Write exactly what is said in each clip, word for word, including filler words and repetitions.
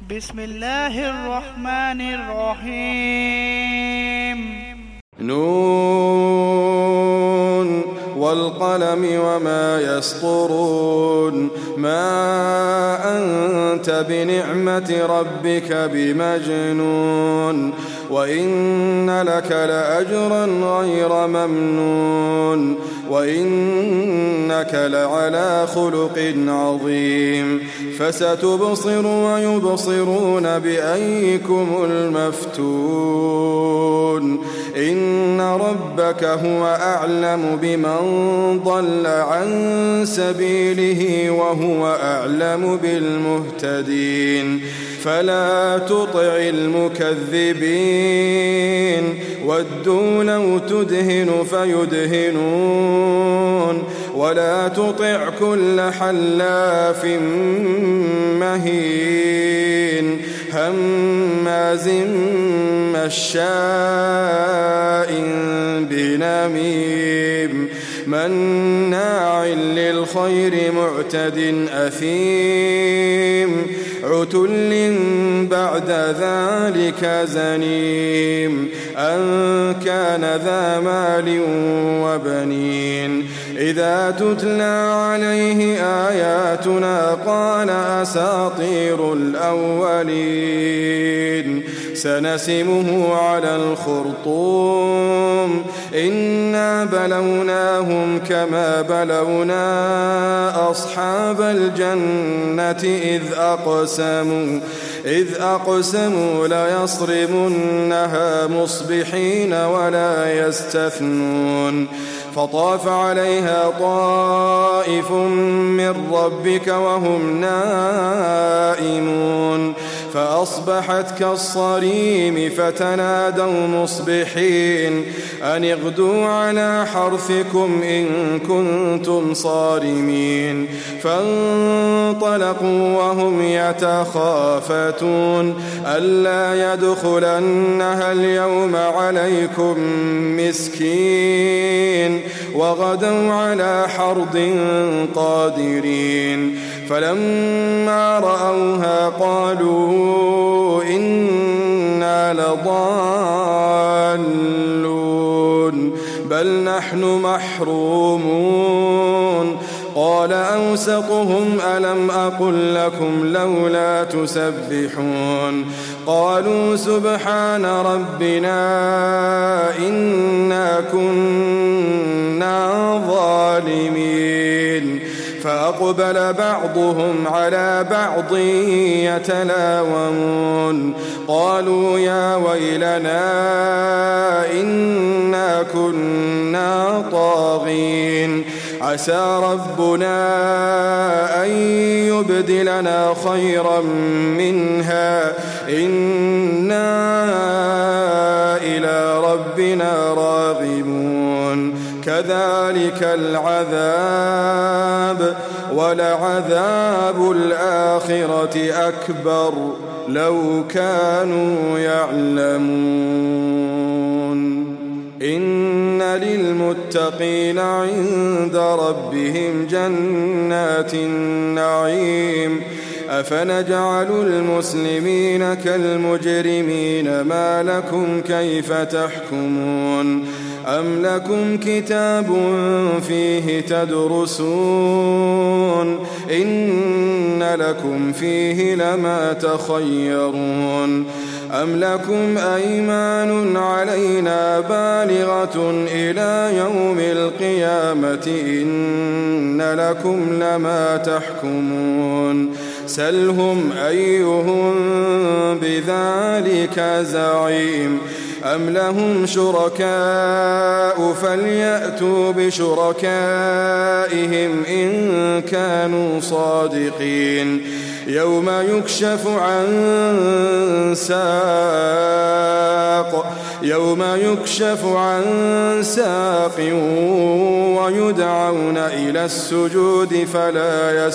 بسم الله الرحمن الرحيم. نون والقلم وما يسطرون. ما أنت بنعمة ربك بمجنون وإن لك لأجرا غير ممنون وإنك لعلى خلق عظيم. فستبصر ويبصرون بأيكم المفتون. إن ربك هو أعلم بمن ضل عن سبيله وهو أعلم بالمهتدين. فلا تطع المكذبين ودوا لو تدهن فيدهنون ولا تطع كل حلاف مهين هماز مشاء بنميم مناع للخير معتد أثيم عتل بعد ذلك زنيم أن كان ذا مال وبنين. إذا تتلى عليه آياتنا قال أساطير الأولين سنسمه على الخرطوم. إنا بلوناهم كما بلونا أصحاب الجنة إذ أقسموا إذ أقسموا ليصرمنها مصبحين ولا يستثنون. فطاف عليها طائف من ربك وهم نائمون فأصبحت كالصريم فتنادوا مصبحين أن اغدوا على حرثكم إن كنتم صارمين. فانطلقوا وهم يتخافتون ألا يدخلنها اليوم عليكم مسكين وغدوا على حرد قادرين. فلما رأوها قالوا إنا لضالون بل نحن محرومون. قال أوسطهم ألم أقل لكم لولا تسبحون. قالوا سبحان ربنا إنا كنا ظالمين. فأقبل بعضهم على بعض يتلاومون قالوا يا ويلنا إنا كنا طاغين عسى ربنا أن يبدلنا خيرا منها إنا إلى ربنا راغبون. كذلك العذاب ولعذاب الآخرة أكبر لو كانوا يعلمون. إن للمتقين عند ربهم جنات النعيم أفنجعل المسلمين كالمجرمين ما لكم كيف تحكمون. أم لكم كتاب فيه تدرسون إن لكم فيه لما تخيرون. أم لكم أيمان علينا بالغة إلى يوم القيامة إن لكم لما تحكمون. سلهم أيهم بذلك زعيم. أم لهم شركاء فليأتوا بشركائهم إن كانوا صادقين. يوم يكشف عن ساق يوم يكشف عن ساق ويدعون إلى السجود فلا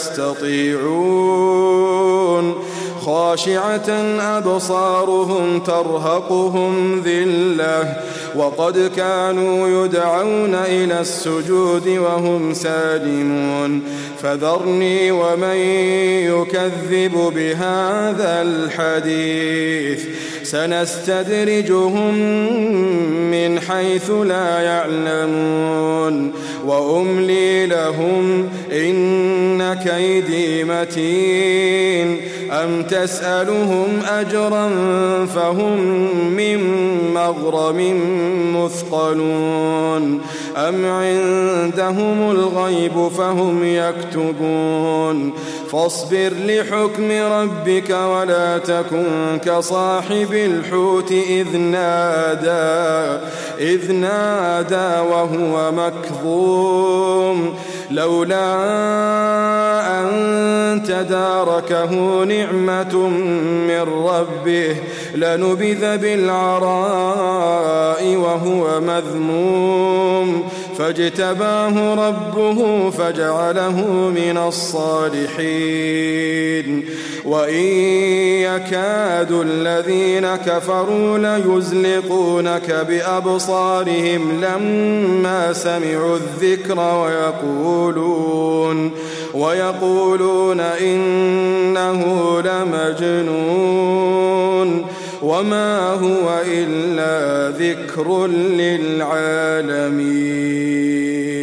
يستطيعون. خاشعة أبصارهم ترهقهم ذلة وقد كانوا يدعون إلى السجود وهم سالمون. فذرني ومن يكذب بهذا الحديث سنستدرجهم من حيث لا يعلمون وأملي لهم إن كيدي متين أم تسألهم أجرا فهم من مغرم مثقلون أم عندهم الغيب فهم يكتبون فاصبر لحكم ربك ولا تكن كصاحب الحوت إذ نادى إذ نادى وهو مكظوم لولا أن تداركه نعمة من ربه لنبذ بالعراء وهو مذموم فاجتباه ربه فجعله من الصالحين وإن يكاد الذين كفروا ليزلقونك بأبصارهم لما سمعوا الذكر ويقولون ويقولون إنه لمجنون وما هو إلا ذكر للعالمين.